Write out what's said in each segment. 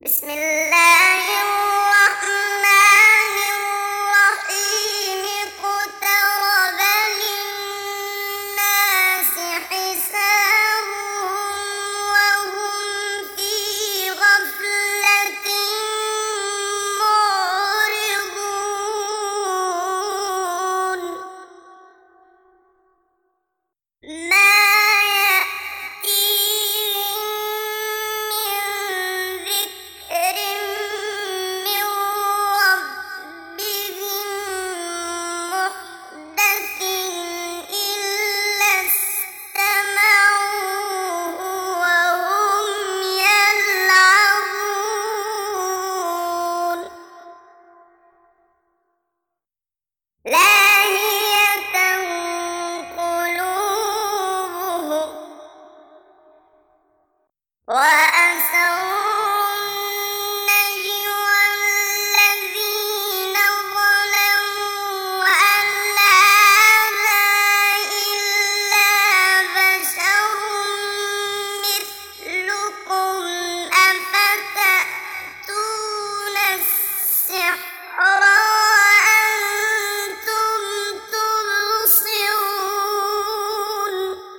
بسم الله الرحمن الرحيم اقترب للناس حسابهم وهم في غفلة معرضون ما يأتيهم من ذكر من ربهم محدث إلا استمعوه وهم يلعبون لاهية قلوبهم وأسروا النجوى الذين ظلموا هل هذا إلا بشر مثلكم أفتأتون السحر وأنتم تبصرون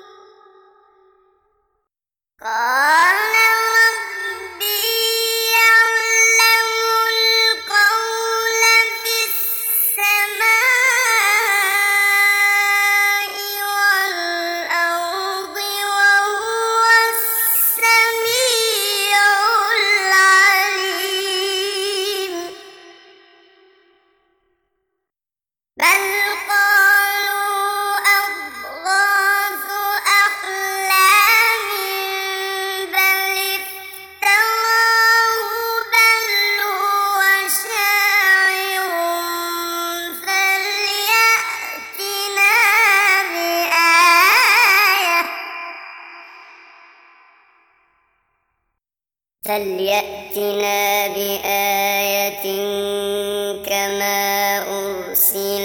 قال ربي يعلم القول في السماء والأرض وهو السميع العليم بل قالوا أضغاث أحلام بل افتراه بل هو شاعر فليأتنا بآية كما أرسل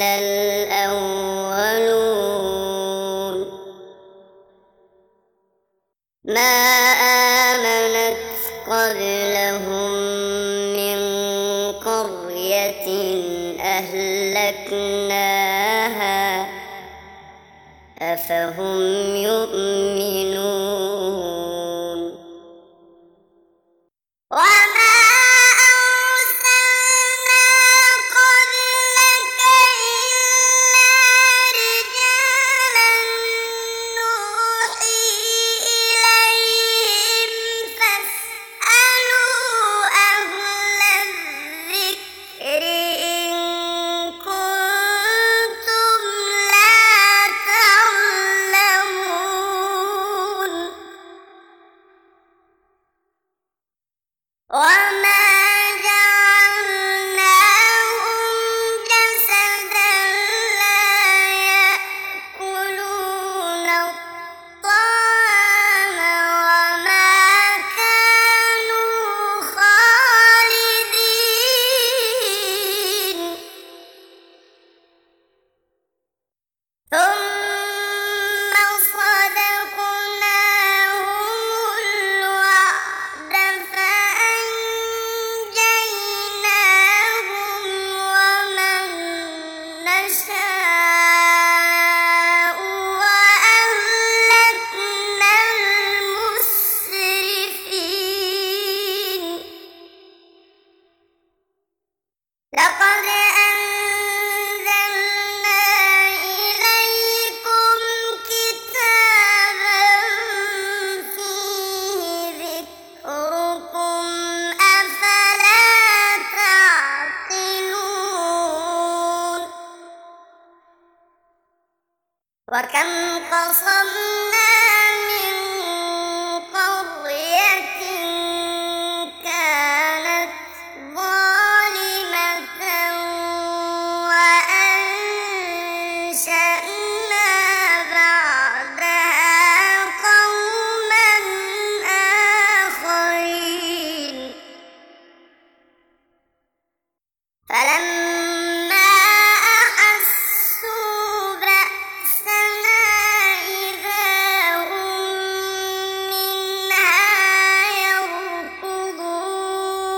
الأولون ما آمنت قبلهم من قرية أهلكناها أفهم يؤمنون وما أرسلنا قبلك إلا رجالا نوحي إليهم فاسألوا أهل الذكر إن كنتم لا تعلمون وما جعلناهم جسدا لا يأكلون الطعام وما كانوا خالدين ثم صدقناهم الوعد فأنجيناهم ومن نشاء وأهلكنا المسرفين لقد أنزلنا إليكم كتابا فيه ذكركم أفلا تعقلون وكم قصمنا من قرية كانت ظالمة وأنشأنا بعدها قوما آخرين فلما أحسوا بأسنا إذا هم منها يركضون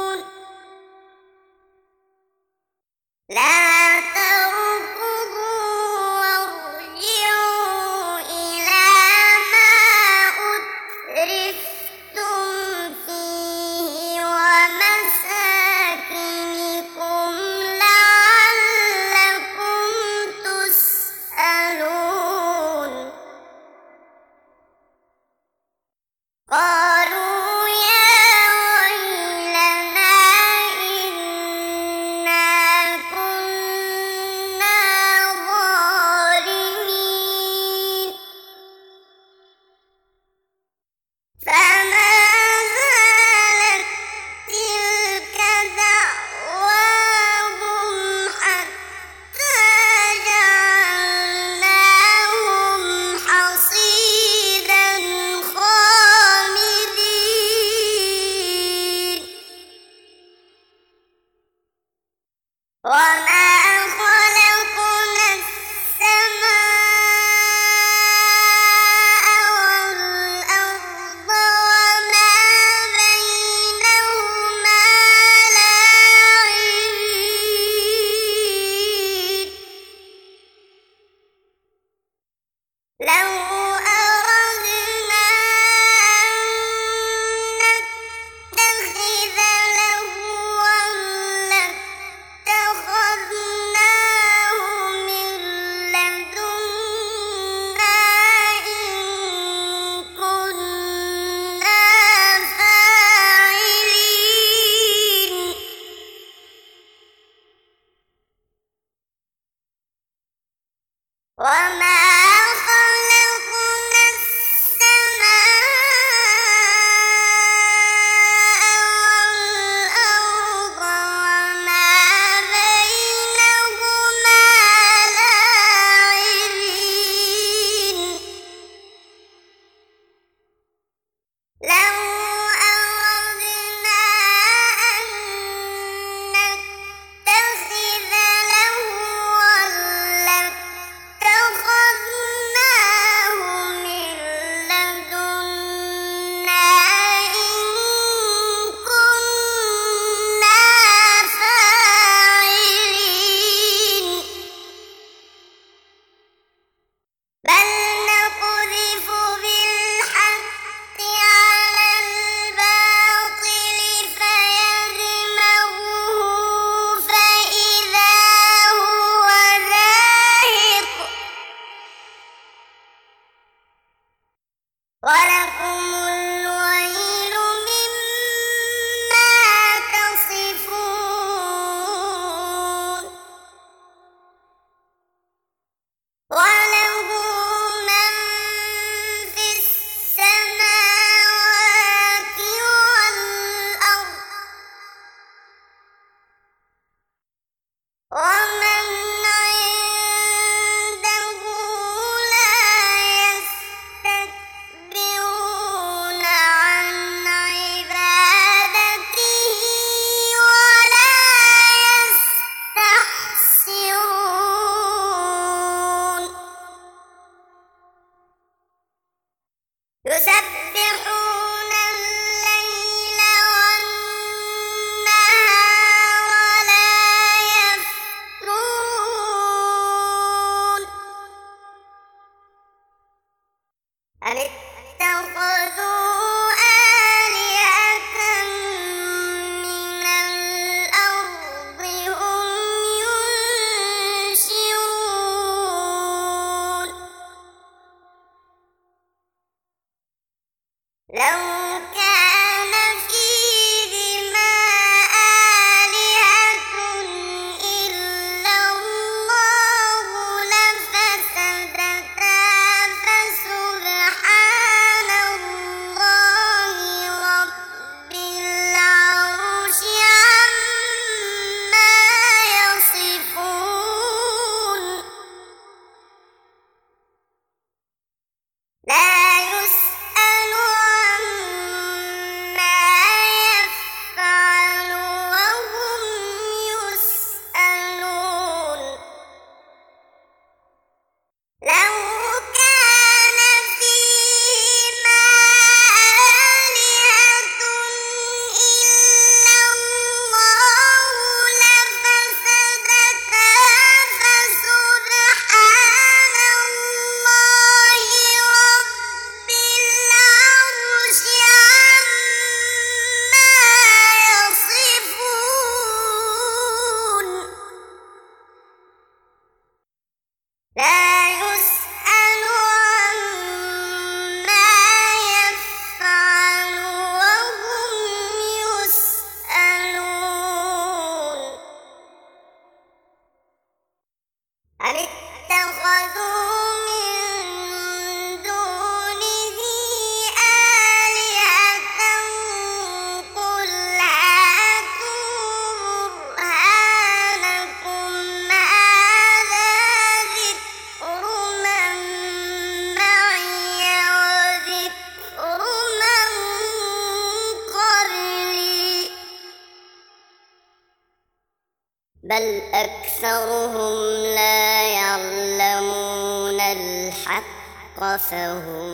بل أكثرهم لا يعلمون الحق فهم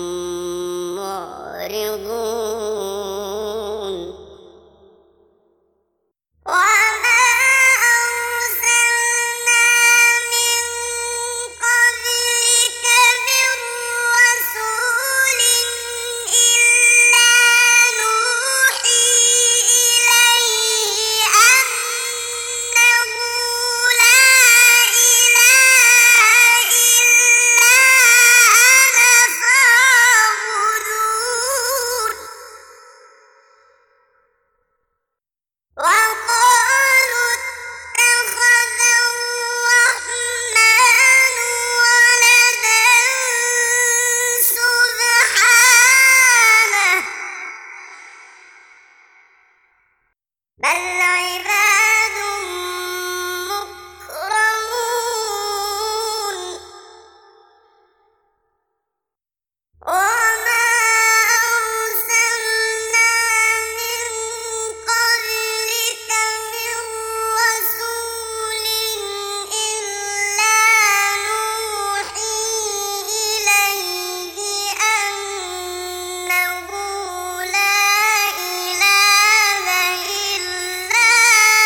معرضون وما أرسلنا من قبلك من رسول إلا نوحي إليه أنه لا إله إلا أنا فاعبدون وقالوا اتخذ الرحمن ولدا سبحانه بل عباد مكرمون وما أرسلنا من قبلك من رسول إلا نوحي إليه أنه لا إله إلا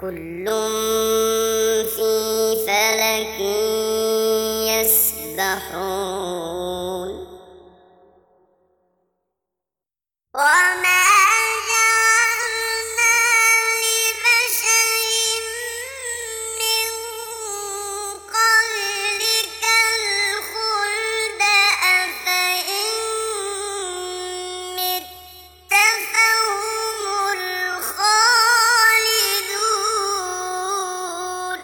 كل في فلك يسبحون وما جعلنا لبشر من قبلك الخلد أفإن مت فهم الخالدون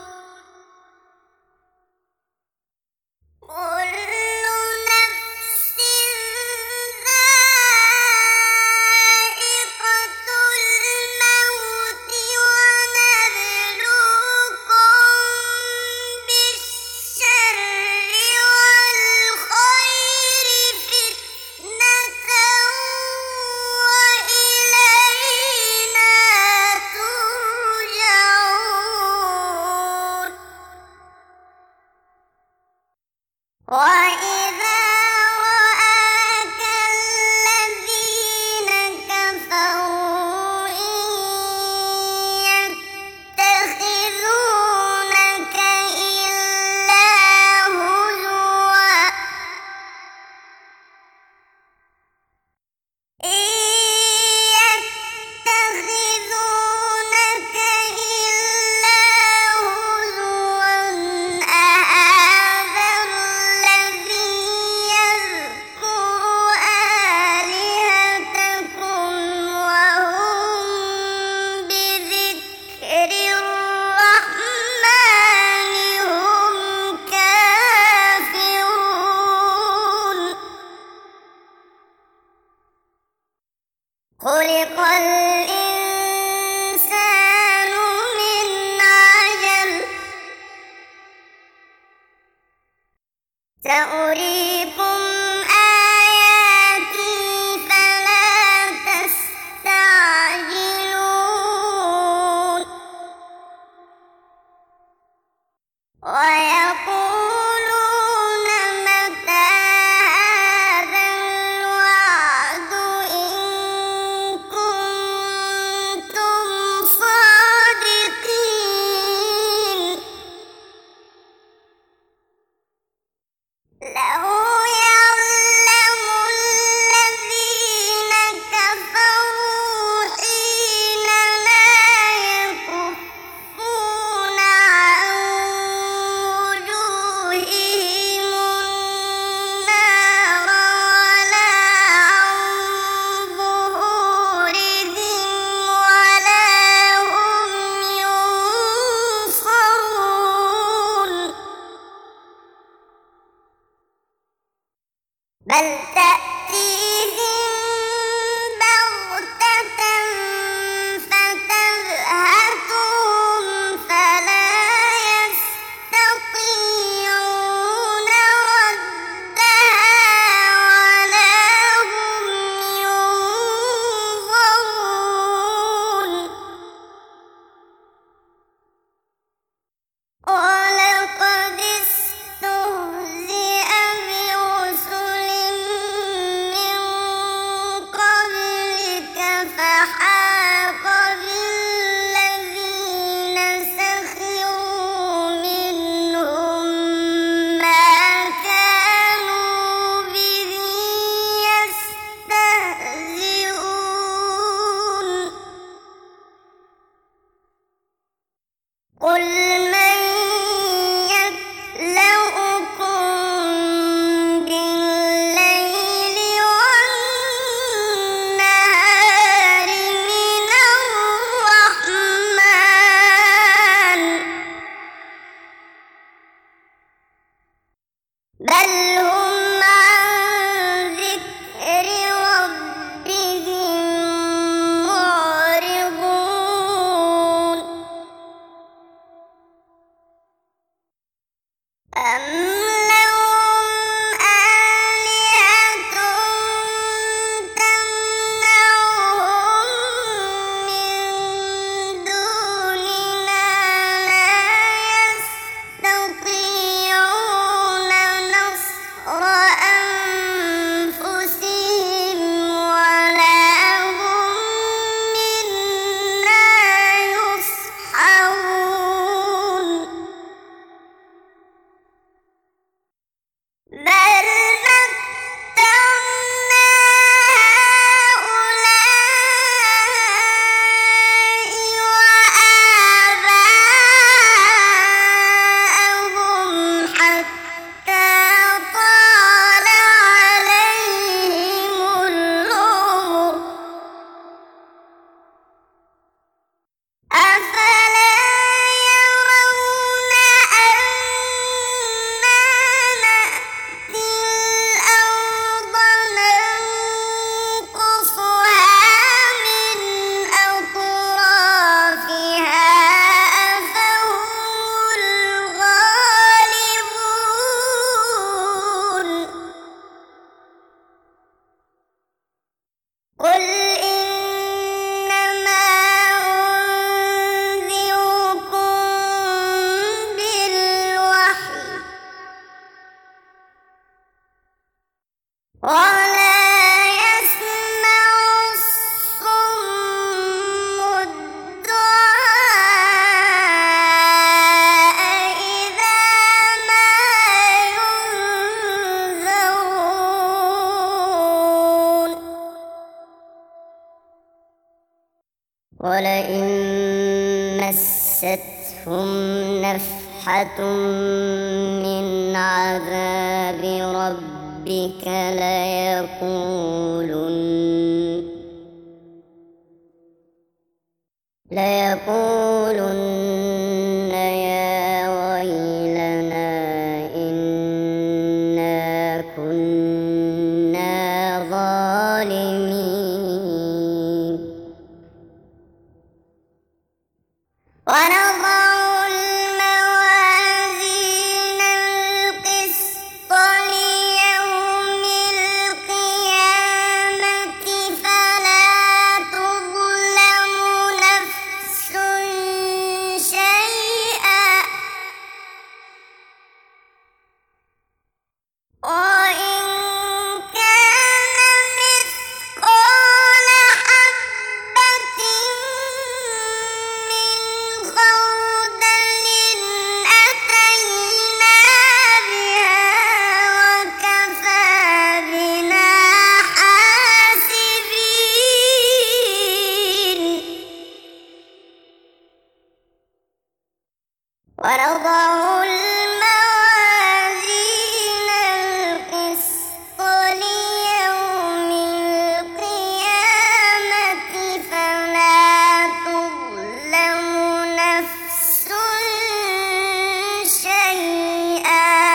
كل نفس ذائقة الموت ونبلوكم بالشر والخير فتنة وإلينا ترجعون وإذا رآك الذين كفروا إن يتخذونك إلا هزوا أهذا الذي يذكر آلهتكم وهم بذكر الرحمن هم كافرون خلق الإنسان من عجل سأريكم آياتي فلا تستعجلون ويقولون متى هذا الوعد إن كنتم صادقين لو يعلم الذين كفروا حين لا يكفون عن وجوههم النار ولا عن ظهورهم ولا هم ينصرون بل تأتيهم بغتة فتبهتهم فلا يستطيعون ردها ولا هم ينظرون ولقد استهزئ برسل من قبلك فحاق بالذين سخروا منهم ما كانوا به يستهزئون قل من يكلؤكم بالليل والنهار من الرحمن بل هم عن ذكر ربهم معرضون أم لهم آلهة تمنعهم من دوننا لا يستطيعون نصر ولا يسمع الصم الدعاء إذا ما ينذرون ولئن مستهم نفحة من عذاب ربك ليقولن يا ويلنا إنا كنا ظالمين ونضع الموازين القسط ليوم القيامة فلا تظلم نفس شيئا وإن كان مثقال حبة من خردل أتينا بها وكفى بنا حاسبين ونضع الموازين القسط ليوم القيامة فلا تظلم نفس شيئا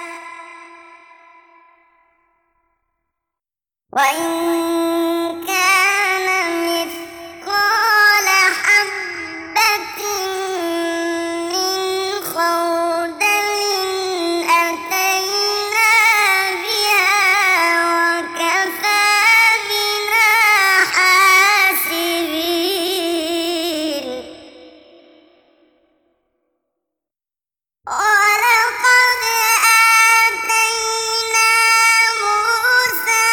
وإن كان مثقال حبة من خردل أتينا بها وكفى بنا حاسبين ولقد آتينا موسى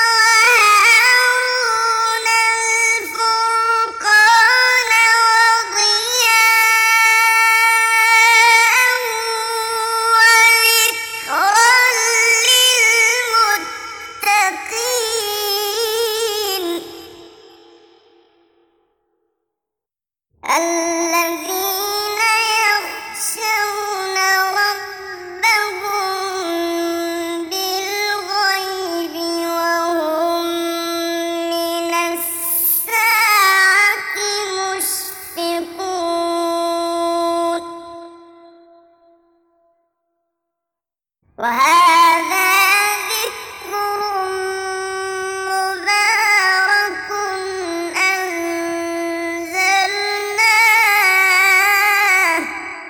وهارون الفرقان وضياء وذكرا للمتقين الذين يخشون ربهم بالغيب وهم من الساعة مشفقون وهذا ذكر مبارك أنزلناه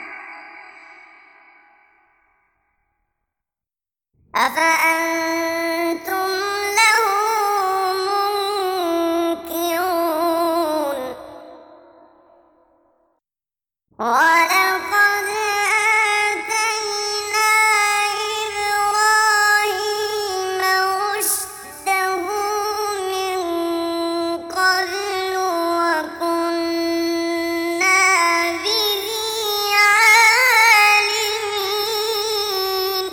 أفأنتم له منكرون ولقد آتينا إبراهيم رشده من قبل وكنا به عالمين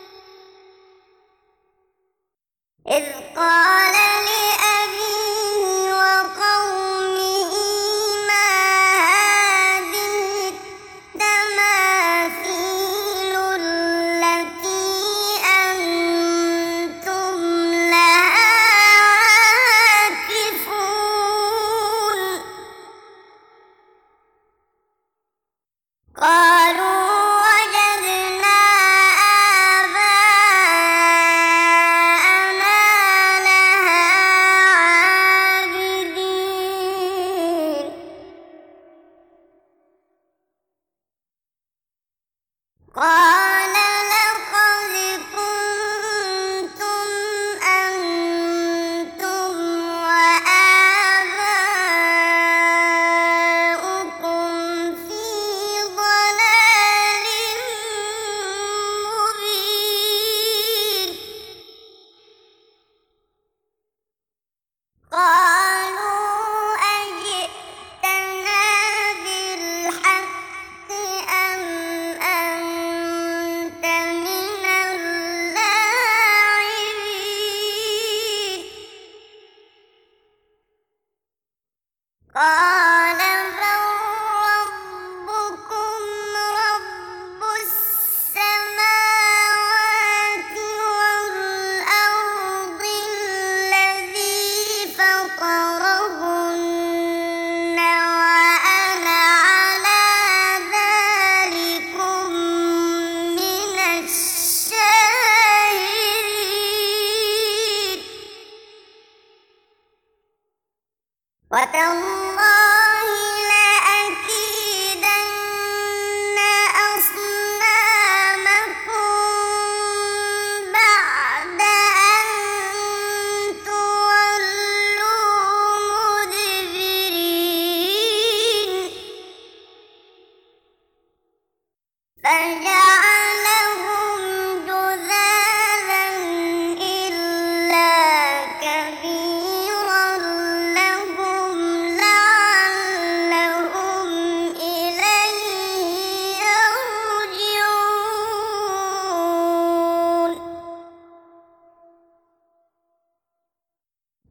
إذ قال لأبيه وقومه ما هذه التماثيل التي أنتم لها عاكفون قالوا وجدنا آباءنا لها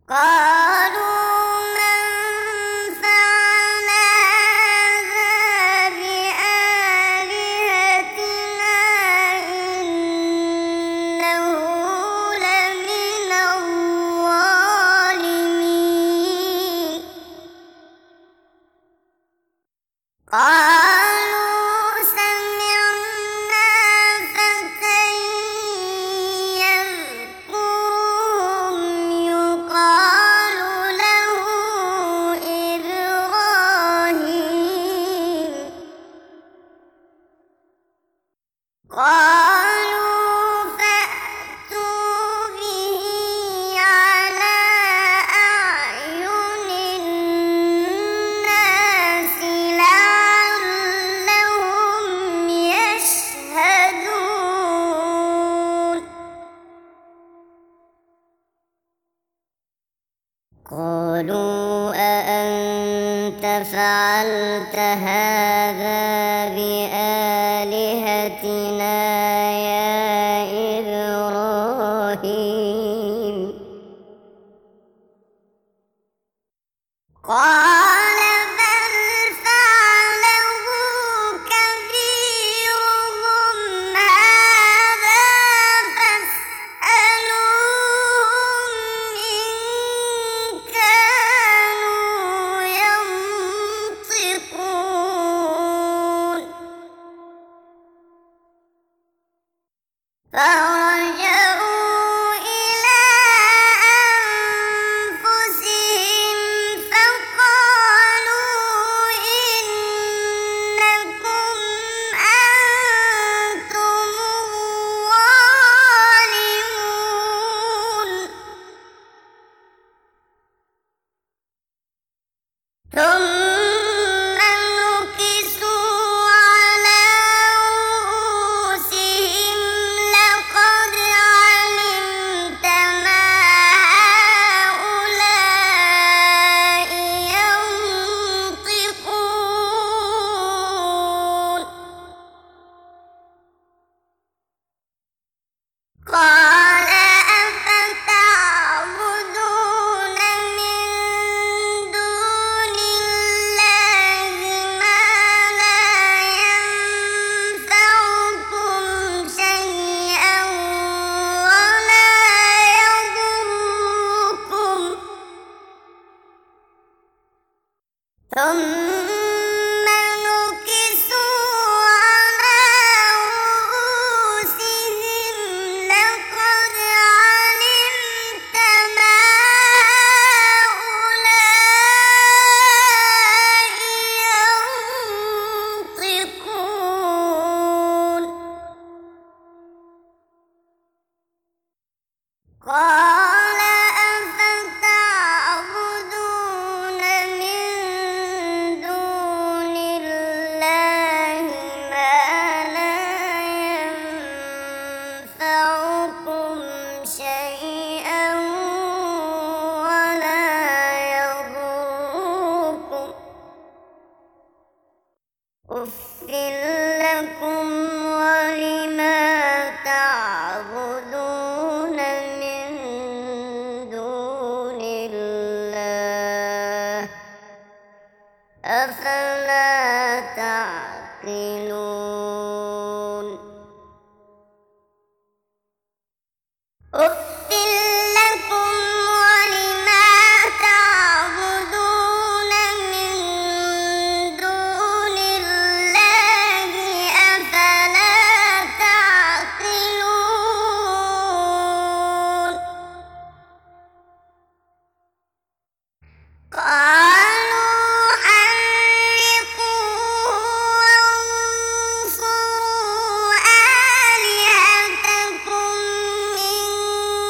قالوا من فعل هذا بآلهتنا إنه لمن الظالمين قالوا سمعنا فتى يذكرهم يقال له إبراهيم قالوا فأتوا به على أعين الناس لعلهم يشهدون قالوا أأنت فعلت هذا بآلهتنا يا إبراهيم قال بل فعله كبيرهم هذا فاسألوهم إن كانوا ينطقون فرجعوا إلى أنفسهم فقالوا إنكم أنتم الظالمون ثم نكسوا على رؤوسهم لقد علمت ما هؤلاء ينطقون قال أفتعبدون من دون الله ما لا ينفعكم شيئا ولا يضركم ثم نكسوا على رؤوسهم لقد علمت ما هؤلاء ينطقون قال أفتعبدون من دون الله ما لا ينفعكم شيئا ولا يضركم أُفٍّ لكم ولما تعبدون من دون الله أفلا تعقلون أُفٍّ لكم ولما تعبدون من دون الله أفلا تعقلون قالوا حرقوه وانصروا آلهتكم إن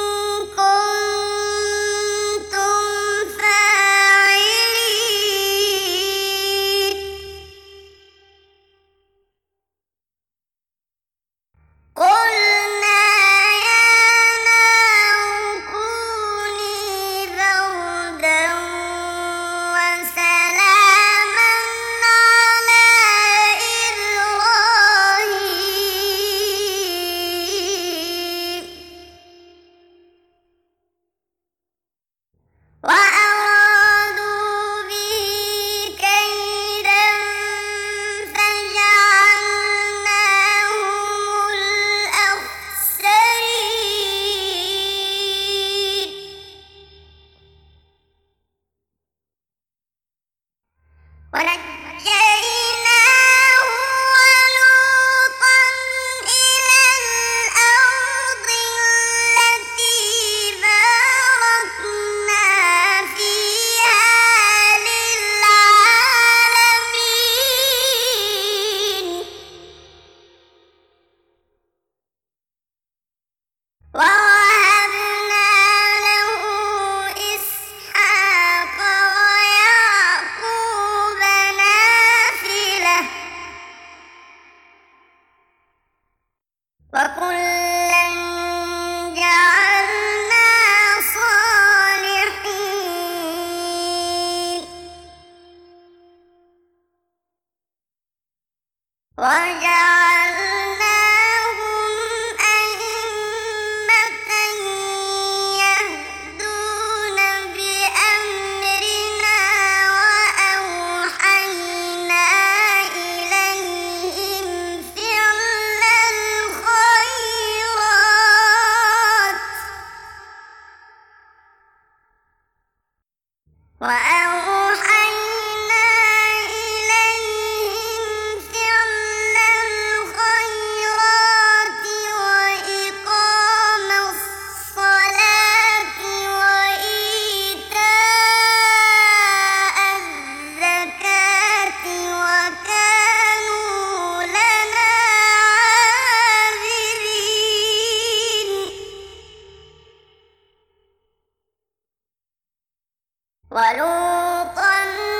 ولوطا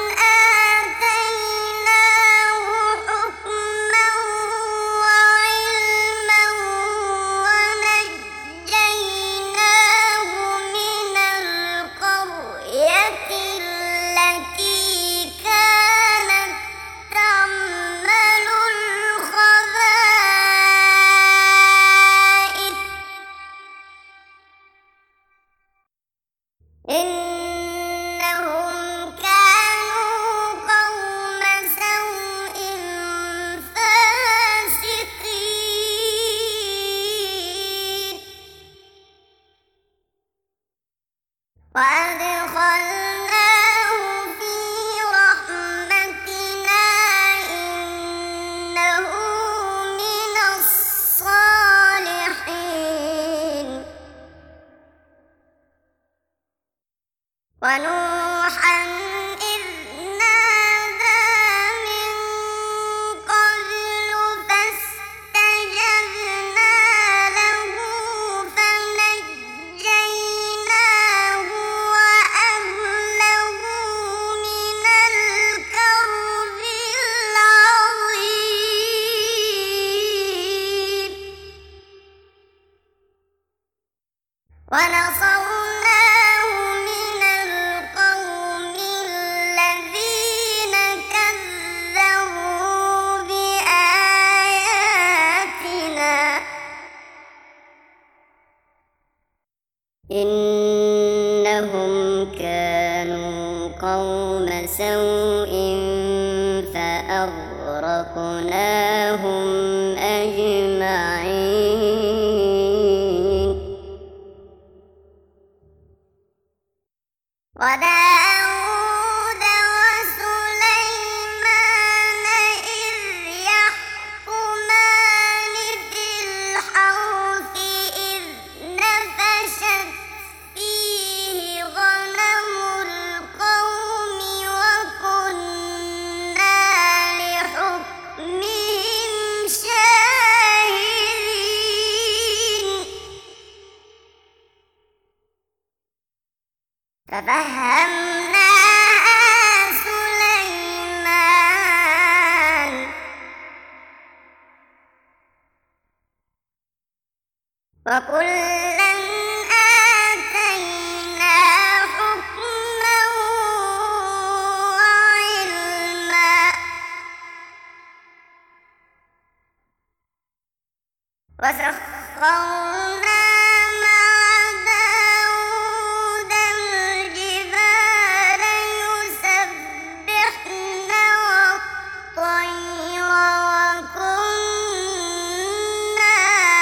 آتيناه حكما وعلما ونجيناه من القرية التي كانت تعمل الخبائث إنهم كانوا قوم سوء فاسقين وأدخلناه في رحمتنا إنه من الصالحين ونوحا إذ نادى من قبل فاستجبنا له فنجيناه وأهله من الكرب العظيم ونصرناه من القوم الذين كذبوا بآياتنا إنهم كانوا قوم سوء فأغرقناهم أجمعين وداود وسليمان إذ يحكمان في الحرث إذ نفشت فيه غنم القوم وكنا لحكمهم شاهدين ففهمناها سليمان وكلا آتينا حكما وعلما وسخرنا مع داود الجبال يسبحن والطير وكنا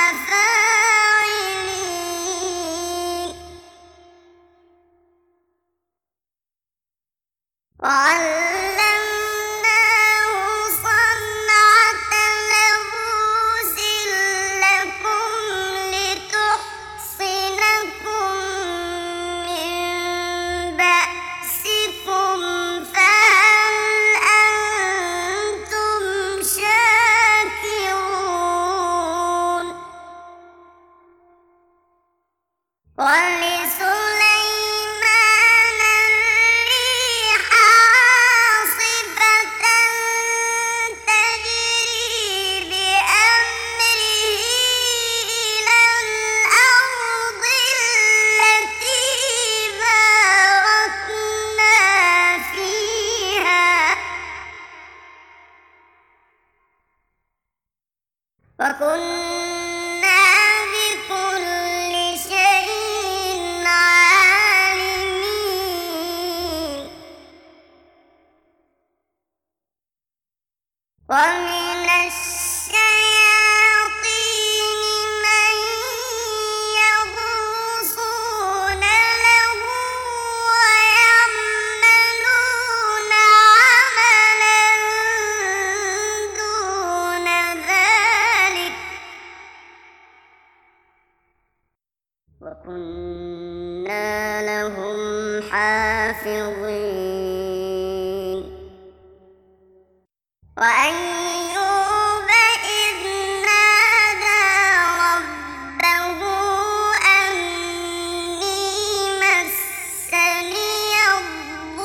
فاعلين وعلمناه صنعة لبوس لكم لتحصنكم من بأسكم فهل أنتم شاكرون ولسليمان الريح عاصفة تجري بأمره إلى الأرض التي باركنا فيها وكنا بكل شيء عالمين ومن الشياطين من يغوصون له ويعملون عملا دون ذلك وكنا لهم حافظين وأيوب إذ نادى ربه أني مسني الضر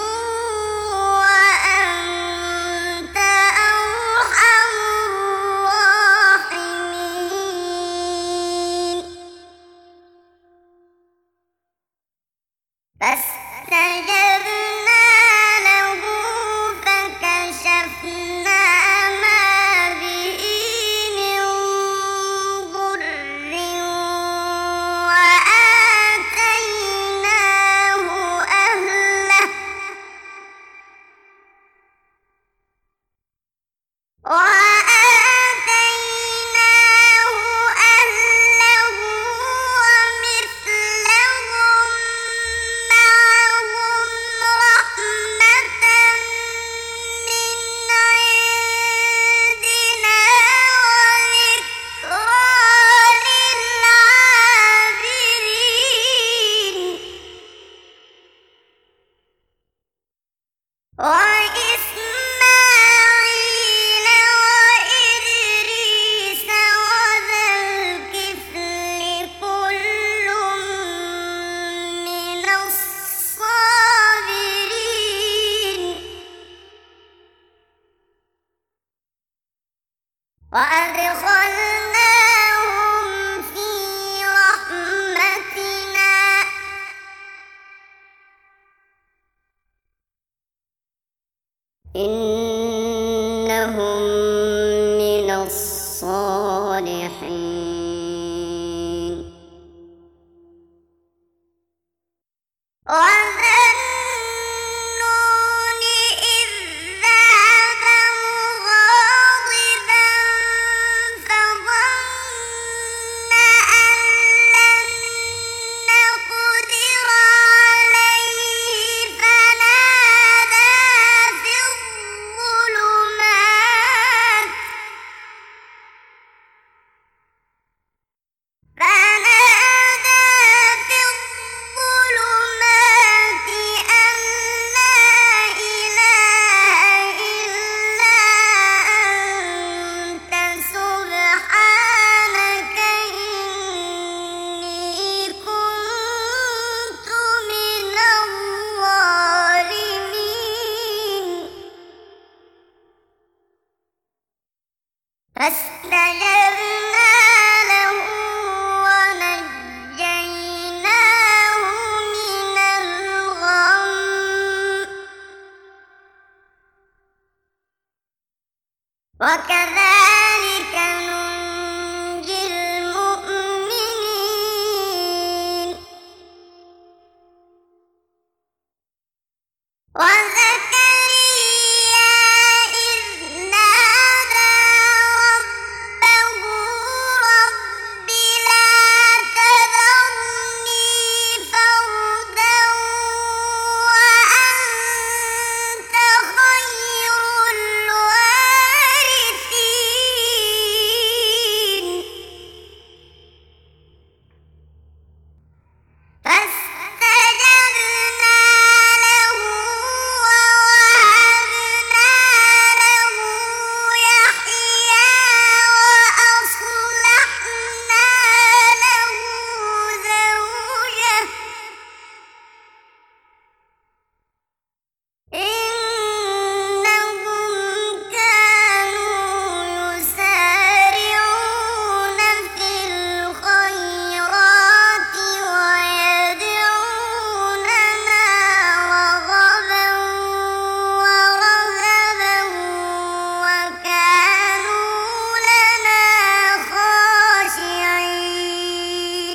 لهم من الصالحين. وذا النون إذ ذهب مغاضبا فظن أن لن نقدر عليه فنادى في الظلمات أن لا إله إلا أنت سبحانك إني كنت من الظالمين. فاستجبنا له ونجيناه من الغم. وكذلك ننجي المؤمنين. وزكريا إذ نادى ربه رب لا تذرني فردا وأنت خير الوارثين. فاستجبنا له ووهبنا له يحيى وأصلحنا له زوجه إنهم كانوا يسارعون في الخيرات ويدعوننا رغبا ورهبا وكانوا لنا خاشعين.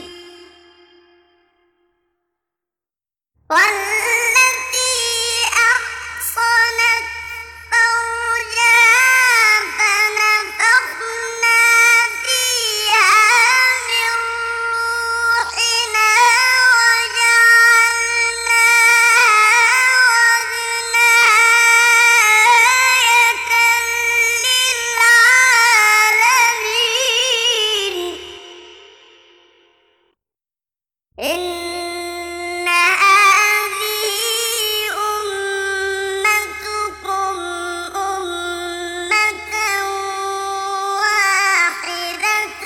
والتي أحصنت فرجها فنفخنا فيها من روحنا وجعلناها وابنها آية للعالمين. إن هذه أمتكم أمة واحدة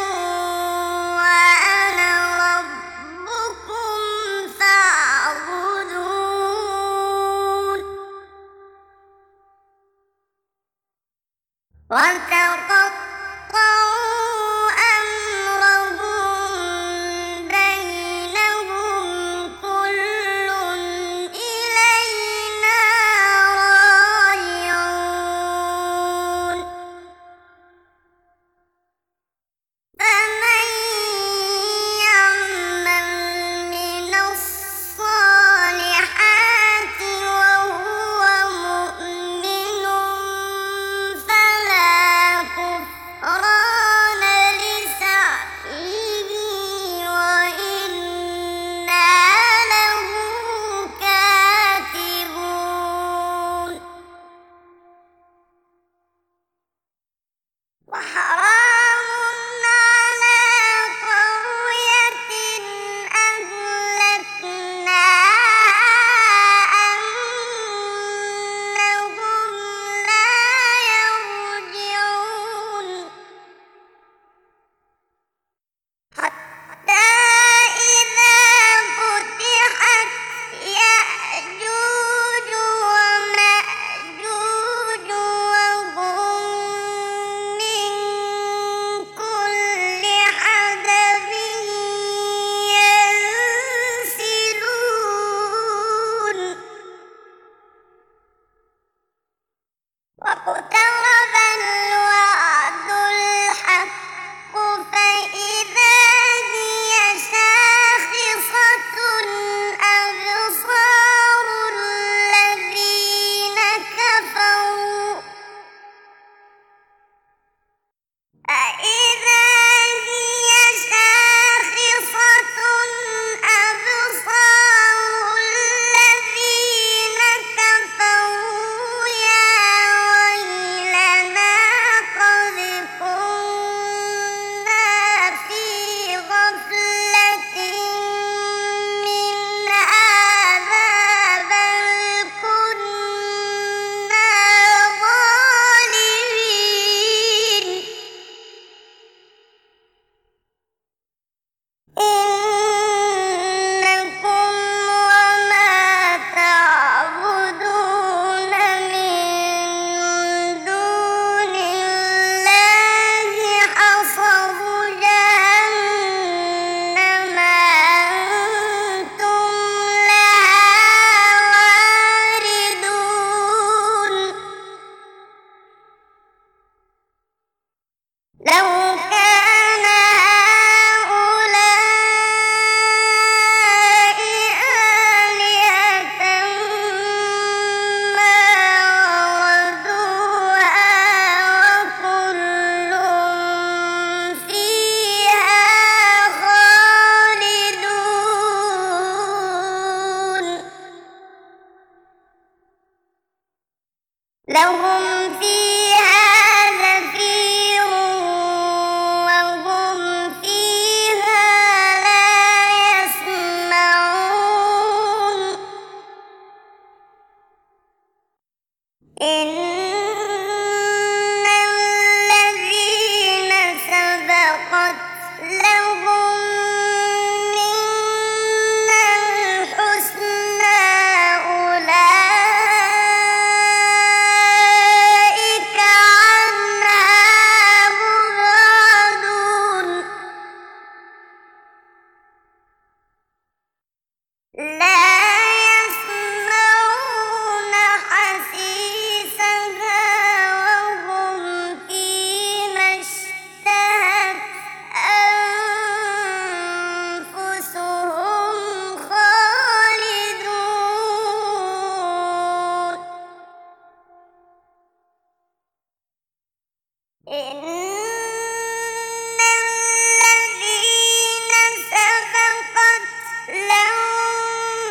وأنا ربكم فاعبدون. وتقطعوا أمرهم بينهم لا يسمعون حسيسها وهم فيما اشتهت أنفسهم خالدون إن الذين سبقت لهم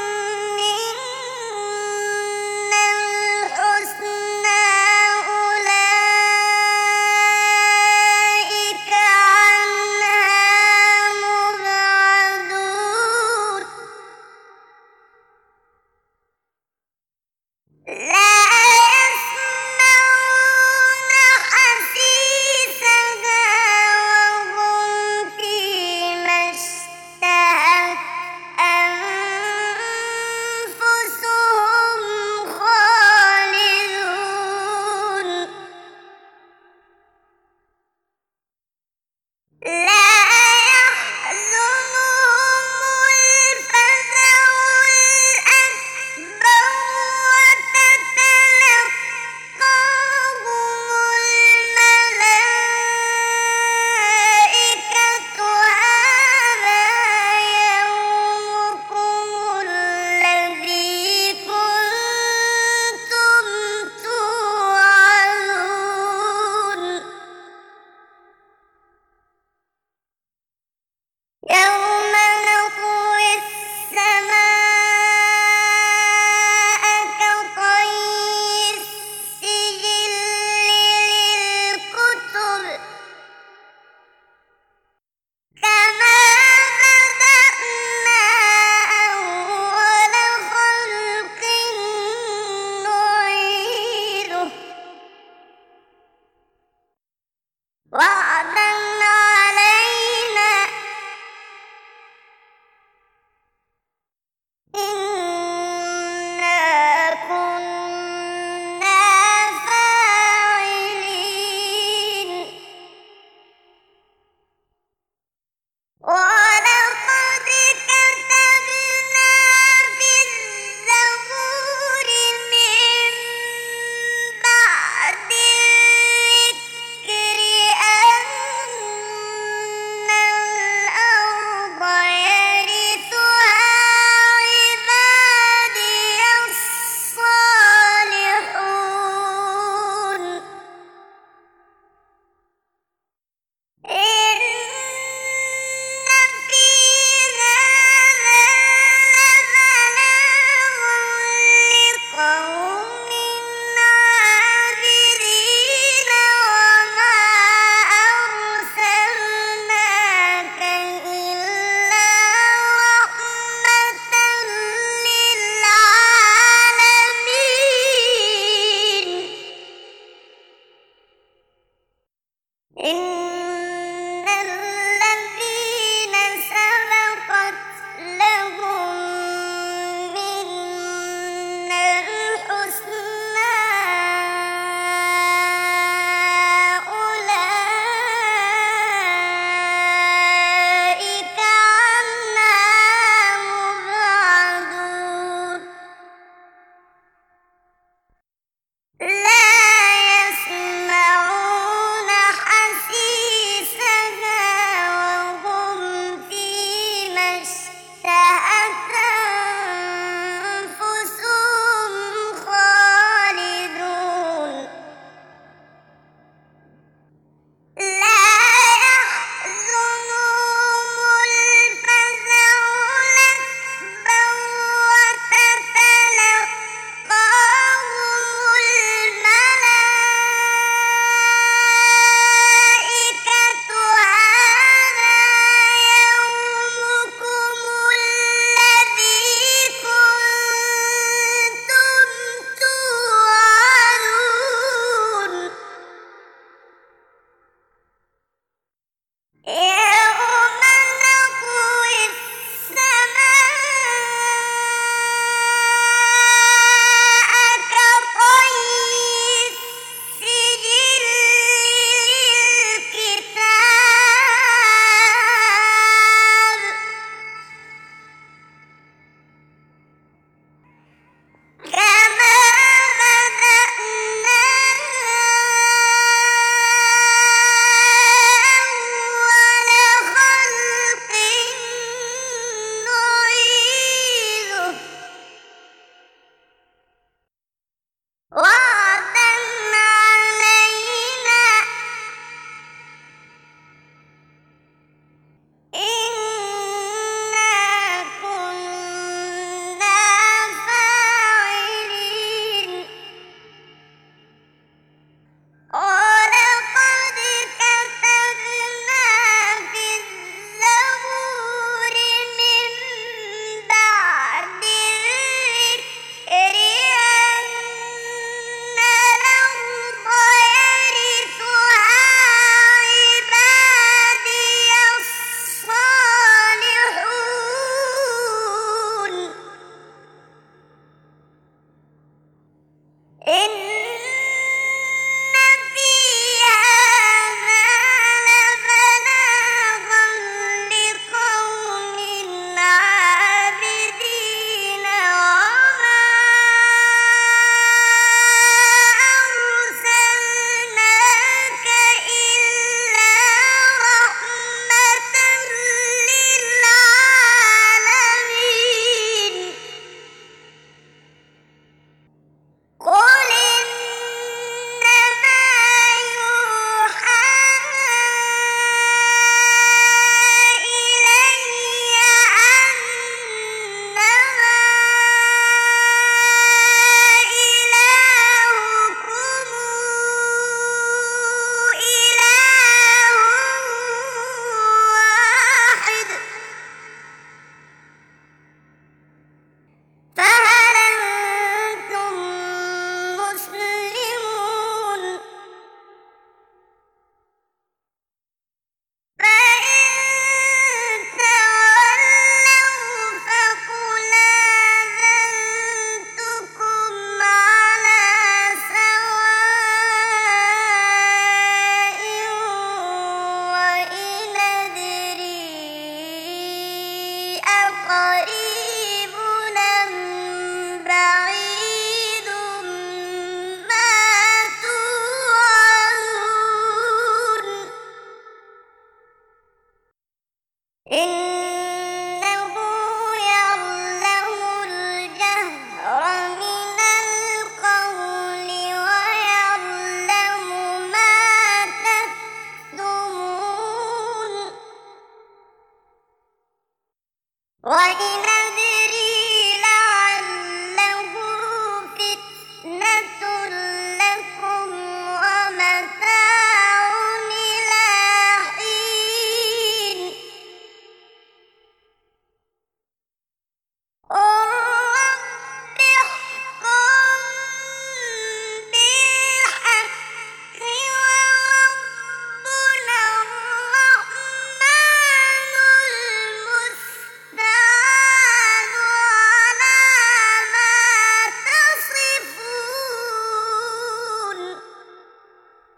قريب